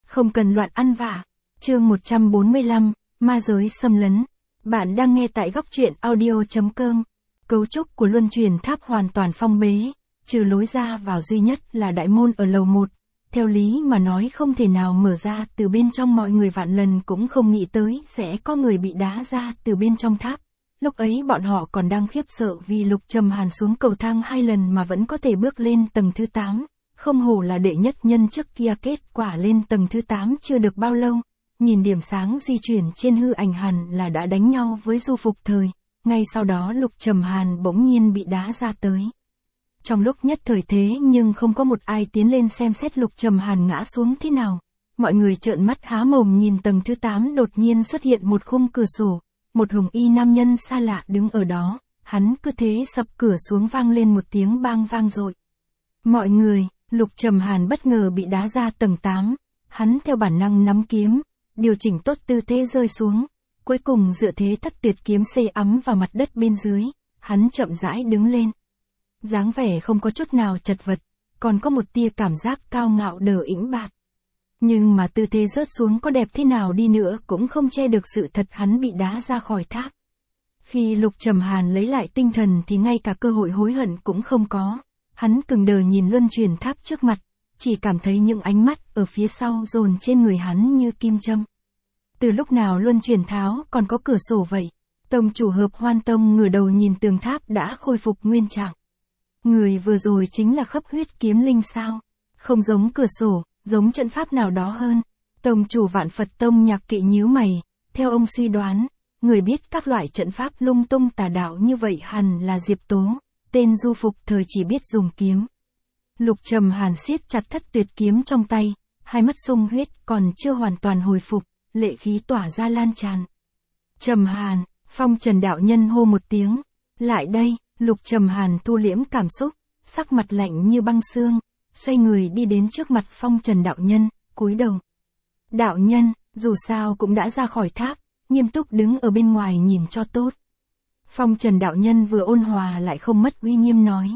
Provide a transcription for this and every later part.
không cần loạn ăn vạ. Chương 145, ma giới xâm lấn. Bạn đang nghe tại góc truyện audio.com. Cấu trúc của luân chuyển tháp hoàn toàn phong bế, trừ lối ra vào duy nhất là đại môn ở lầu 1. Theo lý mà nói không thể nào mở ra từ bên trong, mọi người vạn lần cũng không nghĩ tới sẽ có người bị đá ra từ bên trong tháp. Lúc ấy bọn họ còn đang khiếp sợ vì Lục Trầm Hàn xuống cầu thang 2 lần mà vẫn có thể bước lên tầng thứ 8. Không hổ là đệ nhất nhân, trước kia kết quả lên tầng thứ 8 chưa được bao lâu. Nhìn điểm sáng di chuyển trên hư ảnh hẳn là đã đánh nhau với Du Phục Thời. Ngay sau đó Lục Trầm Hàn bỗng nhiên bị đá ra tới. Trong lúc nhất thời thế nhưng không có một ai tiến lên xem xét Lục Trầm Hàn ngã xuống thế nào. Mọi người trợn mắt há mồm nhìn tầng thứ 8 đột nhiên xuất hiện một khung cửa sổ. Một hồng y nam nhân xa lạ đứng ở đó, hắn cứ thế sập cửa xuống, vang lên một tiếng bang vang dội. Mọi người, Lục Trầm Hàn bất ngờ bị đá ra tầng 8, hắn theo bản năng nắm kiếm, điều chỉnh tốt tư thế rơi xuống, cuối cùng dựa thế Thất Tuyệt kiếm xây ấm vào mặt đất bên dưới, hắn chậm rãi đứng lên. Dáng vẻ không có chút nào chật vật, còn có một tia cảm giác cao ngạo đờ ĩnh bạt. Nhưng mà tư thế rớt xuống có đẹp thế nào đi nữa cũng không che được sự thật hắn bị đá ra khỏi tháp. Khi Lục Trầm Hàn lấy lại tinh thần thì ngay cả cơ hội hối hận cũng không có. Hắn cứng đờ nhìn luân chuyển tháp trước mặt, chỉ cảm thấy những ánh mắt ở phía sau dồn trên người hắn như kim châm. Từ lúc nào luân chuyển tháo còn có cửa sổ vậy? Tông chủ Hợp Hoan Tông ngửa đầu nhìn tường tháp đã khôi phục nguyên trạng. Người vừa rồi chính là Khắp Huyết Kiếm Linh sao? Không giống cửa sổ, giống trận pháp nào đó hơn. Tông chủ Vạn Phật Tông Nhạc Kỵ nhíu mày, theo ông suy đoán, người biết các loại trận pháp lung tung tà đạo như vậy hẳn là Diệp Tố, tên Du Phục Thời chỉ biết dùng kiếm. Lục Trầm Hàn siết chặt Thất Tuyệt kiếm trong tay, hai mắt sung huyết còn chưa hoàn toàn hồi phục, lệ khí tỏa ra lan tràn. Trầm Hàn, Phong Trần đạo nhân hô một tiếng, lại đây. Lục Trầm Hàn thu liễm cảm xúc, sắc mặt lạnh như băng xương, xoay người đi đến trước mặt Phong Trần đạo nhân, cúi đầu. Đạo nhân, dù sao cũng đã ra khỏi tháp, nghiêm túc đứng ở bên ngoài nhìn cho tốt. Phong Trần đạo nhân vừa ôn hòa lại không mất uy nghiêm nói.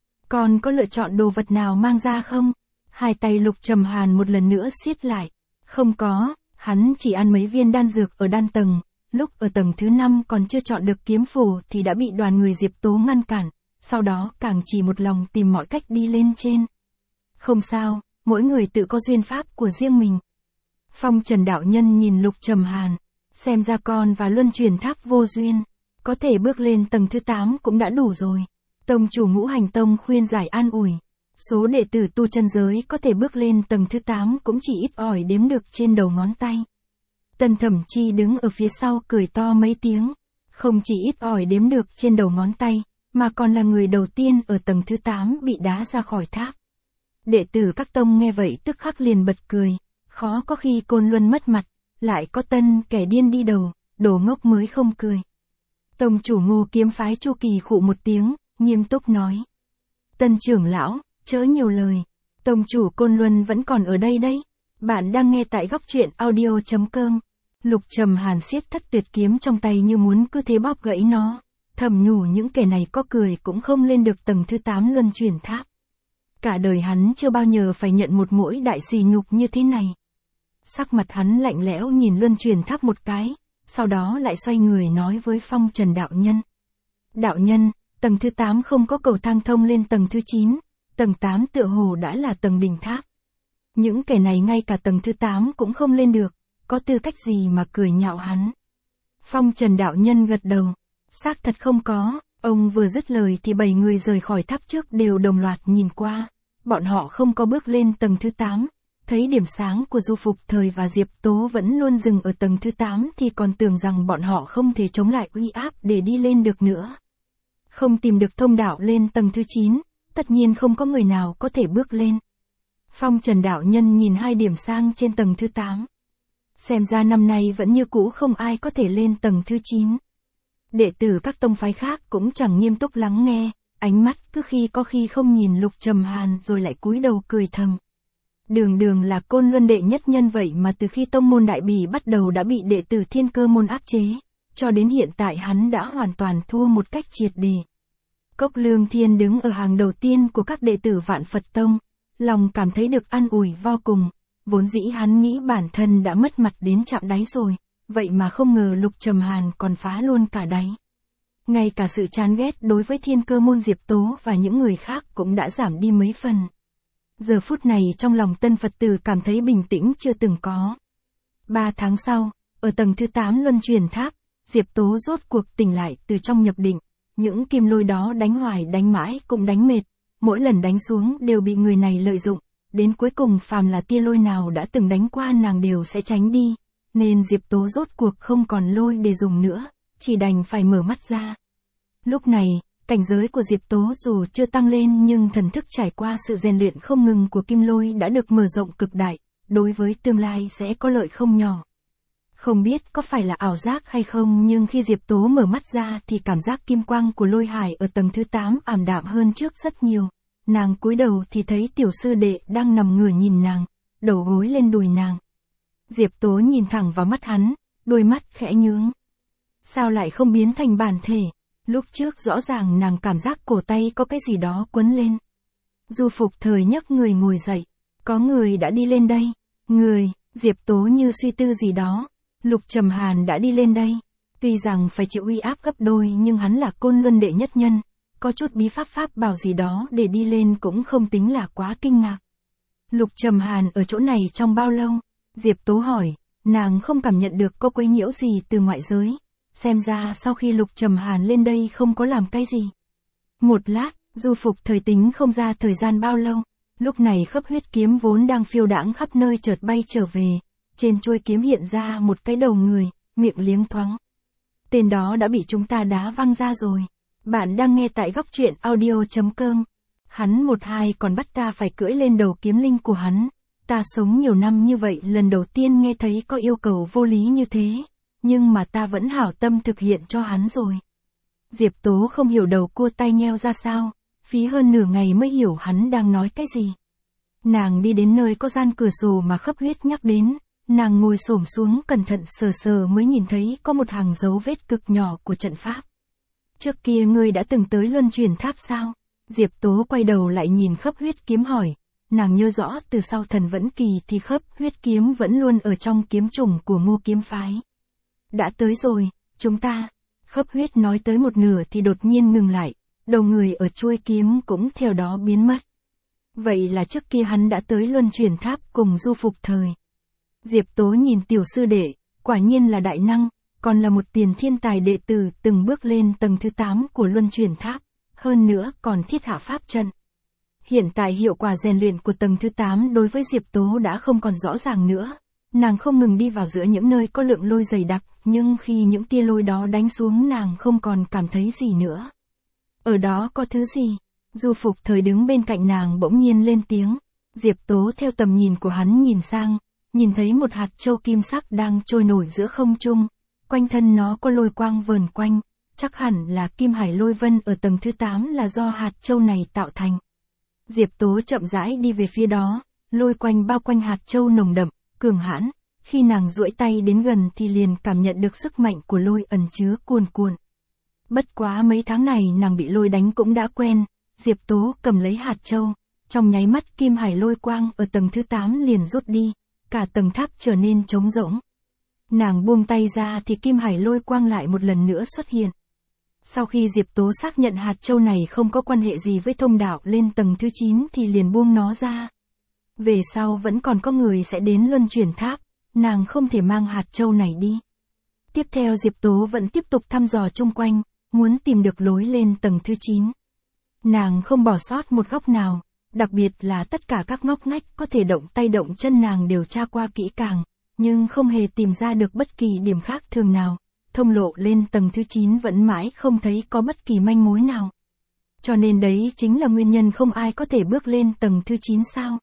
Còn có lựa chọn đồ vật nào mang ra không? Hai tay Lục Trầm Hàn một lần nữa siết lại. Không có, hắn chỉ ăn mấy viên đan dược ở đan tầng. Lúc ở tầng thứ 5 còn chưa chọn được kiếm phổ thì đã bị đoàn người Diệp Tố ngăn cản, sau đó càng chỉ một lòng tìm mọi cách đi lên trên. Không sao, mỗi người tự có duyên pháp của riêng mình. Phong Trần đạo nhân nhìn Lục Trầm Hàn, xem ra con và luân chuyển tháp vô duyên, có thể bước lên tầng thứ 8 cũng đã đủ rồi. Tông chủ Ngũ Hành Tông khuyên giải an ủi, số đệ tử tu chân giới có thể bước lên tầng thứ 8 cũng chỉ ít ỏi đếm được trên đầu ngón tay. Tần Thẩm Chi đứng ở phía sau cười to mấy tiếng, không chỉ ít ỏi đếm được trên đầu ngón tay, mà còn là người đầu tiên ở tầng thứ 8 bị đá ra khỏi tháp. Đệ tử các tông nghe vậy tức khắc liền bật cười, khó có khi Côn Luân mất mặt, lại có tân kẻ điên đi đầu, đồ ngốc mới không cười. Tông chủ Ngô Kiếm Phái Chu Kỳ khụ một tiếng, nghiêm túc nói. Tân trưởng lão, chớ nhiều lời, tông chủ Côn Luân vẫn còn ở đây đấy. Bạn đang nghe tại góc truyện audio.com. Lục Trầm Hàn siết Thất Tuyệt kiếm trong tay như muốn cứ thế bóp gãy nó, thầm nhủ những kẻ này có cười cũng không lên được tầng thứ 8 luân chuyển tháp. Cả đời hắn chưa bao giờ phải nhận một mỗi đại sỉ nhục như thế này. Sắc mặt hắn lạnh lẽo nhìn luân chuyển tháp một cái, sau đó lại xoay người nói với Phong Trần đạo nhân. Đạo nhân, tầng thứ 8 không có cầu thang thông lên tầng thứ 9, tầng 8 tựa hồ đã là tầng đỉnh tháp. Những kẻ này ngay cả tầng thứ 8 cũng không lên được, có tư cách gì mà cười nhạo hắn. Phong Trần đạo nhân gật đầu, xác thật không có. Ông vừa dứt lời thì 7 người rời khỏi tháp trước đều đồng loạt nhìn qua, bọn họ không có bước lên tầng thứ 8, thấy điểm sáng của Du Phục Thời và Diệp Tố vẫn luôn dừng ở tầng thứ 8 thì còn tưởng rằng bọn họ không thể chống lại uy áp để đi lên được nữa. Không tìm được thông đạo lên tầng thứ 9, tất nhiên không có người nào có thể bước lên. Phong Trần đạo nhân nhìn hai điểm sang trên tầng thứ 8. Xem ra năm nay vẫn như cũ không ai có thể lên tầng thứ 9. Đệ tử các tông phái khác cũng chẳng nghiêm túc lắng nghe, ánh mắt cứ khi có khi không nhìn Lục Trầm Hàn rồi lại cúi đầu cười thầm. Đường là Côn Luân đệ nhất nhân vậy mà từ khi tông môn Đại Bỉ bắt đầu đã bị đệ tử Thiên Cơ môn áp chế, cho đến hiện tại hắn đã hoàn toàn thua một cách triệt để. Cốc Lương Thiên đứng ở hàng đầu tiên của các đệ tử Vạn Phật Tông, lòng cảm thấy được an ủi vô cùng, Vốn dĩ hắn nghĩ bản thân đã mất mặt đến chạm đáy rồi, vậy mà không ngờ Lục Trầm Hàn còn phá luôn cả đáy. Ngay cả sự chán ghét đối với Thiên Cơ Môn Diệp Tố và những người khác cũng đã giảm đi mấy phần. Giờ phút này trong lòng tân Phật tử cảm thấy bình tĩnh chưa từng có. 3 tháng sau, ở tầng thứ 8 Luân Chuyển Tháp, Diệp Tố rốt cuộc tỉnh lại từ trong nhập định. Những kim lôi đó đánh hoài đánh mãi cũng đánh mệt, mỗi lần đánh xuống đều bị người này lợi dụng, đến cuối cùng phàm là tia lôi nào đã từng đánh qua nàng đều sẽ tránh đi, nên Diệp Tố rốt cuộc không còn lôi để dùng nữa, chỉ đành phải mở mắt ra. Lúc này, cảnh giới của Diệp Tố dù chưa tăng lên nhưng thần thức trải qua sự rèn luyện không ngừng của kim lôi đã được mở rộng cực đại, đối với tương lai sẽ có lợi không nhỏ. Không biết có phải là ảo giác hay không nhưng khi Diệp Tố mở mắt ra thì cảm giác kim quang của lôi hải ở tầng thứ 8 ảm đạm hơn trước rất nhiều. Nàng cúi đầu thì thấy tiểu sư đệ đang nằm ngửa nhìn nàng, đầu gối lên đùi nàng. Diệp Tố nhìn thẳng vào mắt hắn, đôi mắt khẽ nhướng. Sao lại không biến thành bản thể? Lúc trước rõ ràng nàng cảm giác cổ tay có cái gì đó quấn lên. Du Phục Thời nhấc người ngồi dậy. Có người đã đi lên đây. Người, Diệp Tố như suy tư gì đó. Lục Trầm Hàn đã đi lên đây. Tuy rằng phải chịu uy áp gấp đôi nhưng hắn là Côn Luân đệ nhất nhân. Có chút bí pháp bảo gì đó để đi lên cũng không tính là quá kinh ngạc. Lục Trầm Hàn ở chỗ này trong bao lâu? Diệp Tố hỏi, nàng không cảm nhận được có quấy nhiễu gì từ ngoại giới. Xem ra sau khi Lục Trầm Hàn lên đây không có làm cái gì. Một lát, Du Phục Thời tính không ra thời gian bao lâu. Lúc này khắp huyết kiếm vốn đang phiêu đãng khắp nơi chợt bay trở về. Trên chuôi kiếm hiện ra một cái đầu người, miệng liếng thoáng. Tên đó đã bị chúng ta đá văng ra rồi. Bạn đang nghe tại Góc Truyện Audio.com. Hắn 1-2 còn bắt ta phải cưỡi lên đầu kiếm linh của hắn. Ta sống nhiều năm như vậy lần đầu tiên nghe thấy có yêu cầu vô lý như thế. Nhưng mà ta vẫn hảo tâm thực hiện cho hắn rồi. Diệp Tố không hiểu đầu cua tay nheo ra sao. Phí hơn nửa ngày mới hiểu hắn đang nói cái gì. Nàng đi đến nơi có gian cửa sổ mà Khấp Huyết nhắc đến. Nàng ngồi xổm xuống cẩn thận sờ mới nhìn thấy có một hàng dấu vết cực nhỏ của trận pháp. Trước kia ngươi đã từng tới Luân Chuyển Tháp sao? Diệp Tố quay đầu lại nhìn Khấp Huyết kiếm hỏi. Nàng nhớ rõ từ sau Thần Vẫn Kỳ thì Khấp Huyết kiếm vẫn luôn ở trong kiếm chủng của Ngô kiếm phái. Đã tới rồi, chúng ta. Khấp Huyết nói tới một nửa thì đột nhiên ngừng lại, đầu người ở chuôi kiếm cũng theo đó biến mất. Vậy là trước kia hắn đã tới Luân Chuyển Tháp cùng Du Phục Thời. Diệp Tố nhìn tiểu sư đệ, quả nhiên là đại năng, còn là một tiền thiên tài đệ tử từng bước lên tầng thứ 8 của Luân Chuyển Tháp, hơn nữa còn thiết hạ pháp trận. Hiện tại hiệu quả rèn luyện của tầng thứ 8 đối với Diệp Tố đã không còn rõ ràng nữa. Nàng không ngừng đi vào giữa những nơi có lượng lôi dày đặc, nhưng khi những tia lôi đó đánh xuống nàng không còn cảm thấy gì nữa. Ở đó có thứ gì? Du Phục Thời đứng bên cạnh nàng bỗng nhiên lên tiếng. Diệp Tố theo tầm nhìn của hắn nhìn sang, nhìn thấy một hạt châu kim sắc đang trôi nổi giữa không trung, quanh thân nó có lôi quang vờn quanh, chắc hẳn là Kim Hải Lôi Vân ở tầng thứ 8 là do hạt châu này tạo thành. Diệp Tố chậm rãi đi về phía đó, lôi quanh bao quanh hạt châu nồng đậm, cường hãn, khi nàng duỗi tay đến gần thì liền cảm nhận được sức mạnh của lôi ẩn chứa cuồn cuộn. Bất quá mấy tháng này nàng bị lôi đánh cũng đã quen, Diệp Tố cầm lấy hạt châu, trong nháy mắt Kim Hải Lôi quang ở tầng thứ 8 liền rút đi, cả tầng tháp trở nên trống rỗng. Nàng buông tay ra thì Kim Hải Lôi quang lại một lần nữa xuất hiện. Sau khi Diệp Tố xác nhận hạt châu này không có quan hệ gì với thông đạo lên tầng thứ 9 thì liền buông nó ra. Về sau vẫn còn có người sẽ đến Luân Chuyển Tháp, nàng không thể mang hạt châu này đi. Tiếp theo Diệp Tố vẫn tiếp tục thăm dò chung quanh, muốn tìm được lối lên tầng thứ 9. Nàng không bỏ sót một góc nào, đặc biệt là tất cả các ngóc ngách có thể động tay động chân nàng đều tra qua kỹ càng, nhưng không hề tìm ra được bất kỳ điểm khác thường nào. Thông lộ lên tầng thứ 9 vẫn mãi không thấy có bất kỳ manh mối nào. Cho nên đấy chính là nguyên nhân không ai có thể bước lên tầng thứ 9 sao.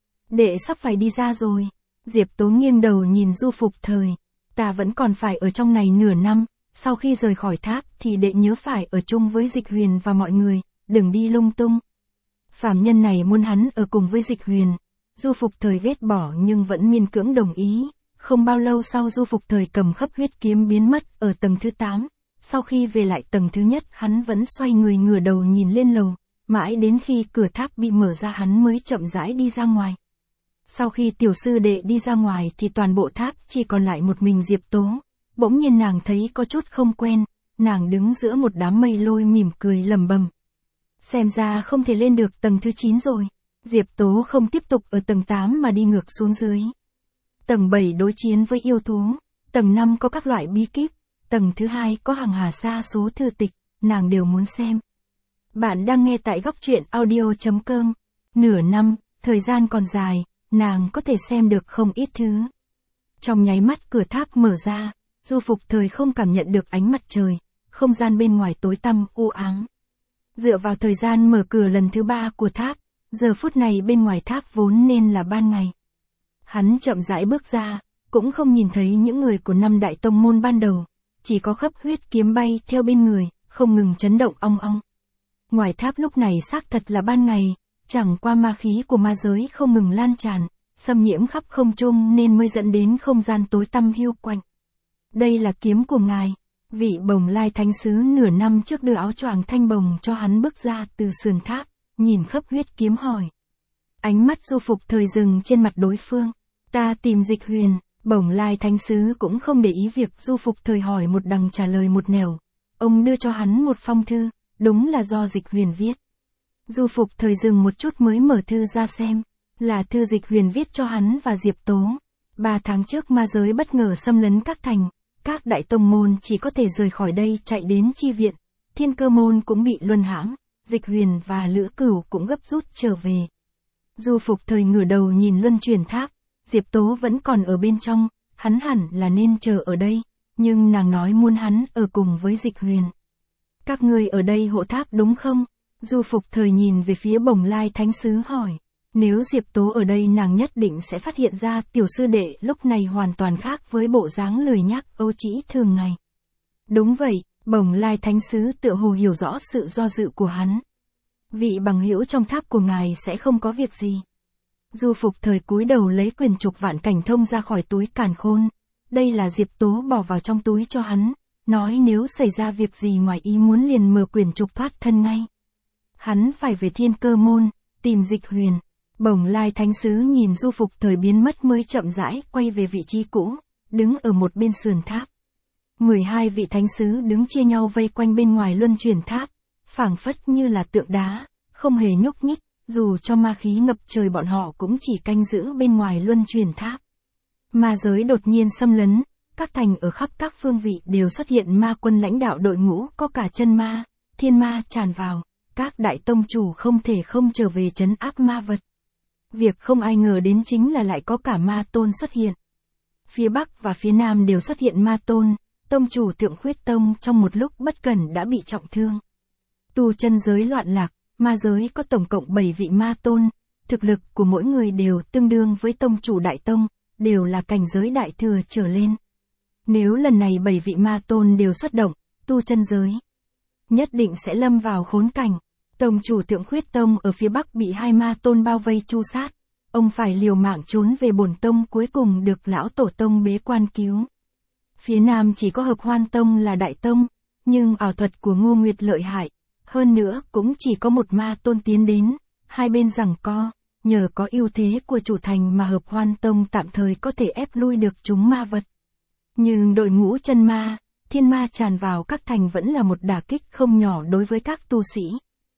Đệ sắp phải đi ra rồi. Diệp Tố nghiêng đầu nhìn Du Phục Thời. Ta vẫn còn phải ở trong này nửa năm, sau khi rời khỏi tháp thì đệ nhớ phải ở chung với Dịch Huyền và mọi người, đừng đi lung tung. Phàm nhân này muốn hắn ở cùng với Dịch Huyền. Du Phục Thời ghét bỏ nhưng vẫn miễn cưỡng đồng ý. Không bao lâu sau Du Phục Thời cầm Khấp Huyết kiếm biến mất ở tầng thứ 8. Sau khi về lại tầng thứ nhất hắn vẫn xoay người ngửa đầu nhìn lên lầu, mãi đến khi cửa tháp bị mở ra hắn mới chậm rãi đi ra ngoài. Sau khi tiểu sư đệ đi ra ngoài thì toàn bộ tháp chỉ còn lại một mình Diệp Tố. Bỗng nhiên nàng thấy có chút không quen, nàng đứng giữa một đám mây lôi mỉm cười lẩm bẩm. Xem ra không thể lên được tầng thứ 9 rồi. Diệp Tố không tiếp tục ở tầng 8 mà đi ngược xuống dưới. Tầng 7 đối chiến với yêu thú, tầng 5 có các loại bí kíp, tầng thứ 2 có hàng hà sa số thư tịch, nàng đều muốn xem. Bạn đang nghe tại góc truyện audio.com. Nửa năm, thời gian còn dài, nàng có thể xem được không ít thứ. Trong nháy mắt cửa tháp mở ra, Du Phục Thời không cảm nhận được ánh mặt trời, không gian bên ngoài tối tăm u ám. Dựa vào thời gian mở cửa lần thứ 3 của tháp, giờ phút này bên ngoài tháp vốn nên là ban ngày. Hắn chậm rãi bước ra, cũng không nhìn thấy những người của 5 đại tông môn ban đầu, chỉ có khắp huyết kiếm bay theo bên người, không ngừng chấn động ong ong. Ngoài tháp lúc này xác thật là ban ngày, chẳng qua ma khí của ma giới không ngừng lan tràn, xâm nhiễm khắp không trung nên mới dẫn đến không gian tối tăm hiu quạnh. Đây là kiếm của ngài. Vị Bồng Lai Thánh Sứ nửa năm trước đưa áo choàng thanh bồng cho hắn bước ra từ sườn tháp, nhìn khắp huyết kiếm hỏi. Ánh mắt Du Phục Thời dừng trên mặt đối phương. Ta tìm Dịch Huyền. Bồng Lai Thánh Sứ cũng không để ý việc Du Phục Thời hỏi một đằng trả lời một nẻo. Ông đưa cho hắn một phong thư, đúng là do Dịch Huyền viết. Du Phục Thời dừng một chút mới mở thư ra xem, là thư Dịch Huyền viết cho hắn và Diệp Tố. 3 tháng trước ma giới bất ngờ xâm lấn các thành, các đại tông môn chỉ có thể rời khỏi đây chạy đến chi viện, Thiên Cơ môn cũng bị luân hãm, Dịch Huyền và Lữ Cửu cũng gấp rút trở về. Du Phục Thời ngửa đầu nhìn luân chuyển tháp, Diệp Tố vẫn còn ở bên trong, hắn hẳn là nên chờ ở đây, nhưng nàng nói muốn hắn ở cùng với Dịch Huyền. Các ngươi ở đây hộ tháp đúng không? Du Phục Thời nhìn về phía Bồng Lai Thánh Sứ hỏi. Nếu Diệp Tố ở đây nàng nhất định sẽ phát hiện ra tiểu sư đệ lúc này hoàn toàn khác với bộ dáng lười nhác âu trĩ thường ngày. Đúng vậy, Bồng Lai Thánh Sứ tựa hồ hiểu rõ sự do dự của hắn. Vị bằng hữu trong tháp của ngài sẽ không có việc gì. Du Phục Thời cúi đầu lấy quyển trục Vạn Cảnh Thông ra khỏi túi càn khôn. Đây là Diệp Tố bỏ vào trong túi cho hắn, nói nếu xảy ra việc gì ngoài ý muốn liền mở quyển trục thoát thân ngay. Hắn phải về Thiên Cơ môn, tìm Dịch Huyền. Bồng Lai Thánh Sứ nhìn Du Phục Thời biến mất mới chậm rãi quay về vị trí cũ, đứng ở một bên sườn tháp. 12 vị thánh sứ đứng chia nhau vây quanh bên ngoài luân chuyển tháp, phảng phất như là tượng đá, không hề nhúc nhích, dù cho ma khí ngập trời bọn họ cũng chỉ canh giữ bên ngoài luân chuyển tháp. Ma giới đột nhiên xâm lấn, các thành ở khắp các phương vị đều xuất hiện ma quân lãnh đạo đội ngũ, có cả chân ma, thiên ma tràn vào, các đại tông chủ không thể không trở về trấn áp ma vật. Việc không ai ngờ đến chính là lại có cả ma tôn xuất hiện. Phía Bắc và phía Nam đều xuất hiện ma tôn, tông chủ Thượng Khuyết Tông trong một lúc bất cẩn đã bị trọng thương. Tu chân giới loạn lạc, ma giới có tổng cộng 7 vị ma tôn, thực lực của mỗi người đều tương đương với tông chủ đại tông, đều là cảnh giới đại thừa trở lên. Nếu lần này 7 vị ma tôn đều xuất động, tu chân giới nhất định sẽ lâm vào khốn cảnh. Tông chủ Thượng Khuyết Tông ở phía Bắc bị 2 ma tôn bao vây tru sát. Ông phải liều mạng trốn về bổn tông, cuối cùng được lão tổ tông bế quan cứu. Phía Nam chỉ có Hợp Hoan Tông là đại tông, nhưng ảo thuật của Ngô Nguyệt lợi hại. Hơn nữa cũng chỉ có một ma tôn tiến đến, hai bên giằng co, nhờ có ưu thế của chủ thành mà Hợp Hoan Tông tạm thời có thể ép lui được chúng ma vật. Nhưng đội ngũ chân ma, thiên ma tràn vào các thành vẫn là một đả kích không nhỏ đối với các tu sĩ.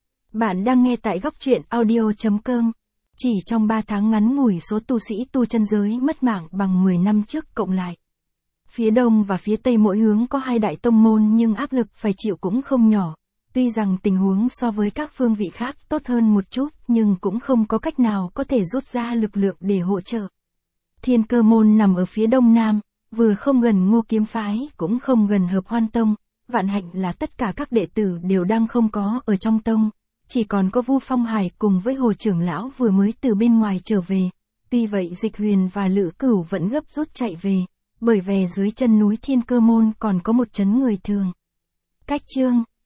Bạn đang nghe tại góc truyện audio.com. Chỉ trong 3 tháng ngắn ngủi số tu sĩ tu chân giới mất mạng bằng 10 năm trước cộng lại. Phía Đông và phía Tây mỗi hướng có 2 đại tông môn nhưng áp lực phải chịu cũng không nhỏ. Tuy rằng tình huống so với các phương vị khác tốt hơn một chút nhưng cũng không có cách nào có thể rút ra lực lượng để hỗ trợ. Thiên Cơ môn nằm ở phía Đông Nam, vừa không gần Ngô Kiếm phái cũng không gần Hợp Hoan Tông. Vạn hạnh là tất cả các đệ tử đều đang không có ở trong tông. Chỉ còn có Vu Phong Hải cùng với Hồ trưởng lão vừa mới từ bên ngoài trở về. Tuy vậy Dịch Huyền và Lữ Cửu vẫn gấp rút chạy về, bởi vì dưới chân núi Thiên Cơ môn còn có một trấn người thường. Cách chương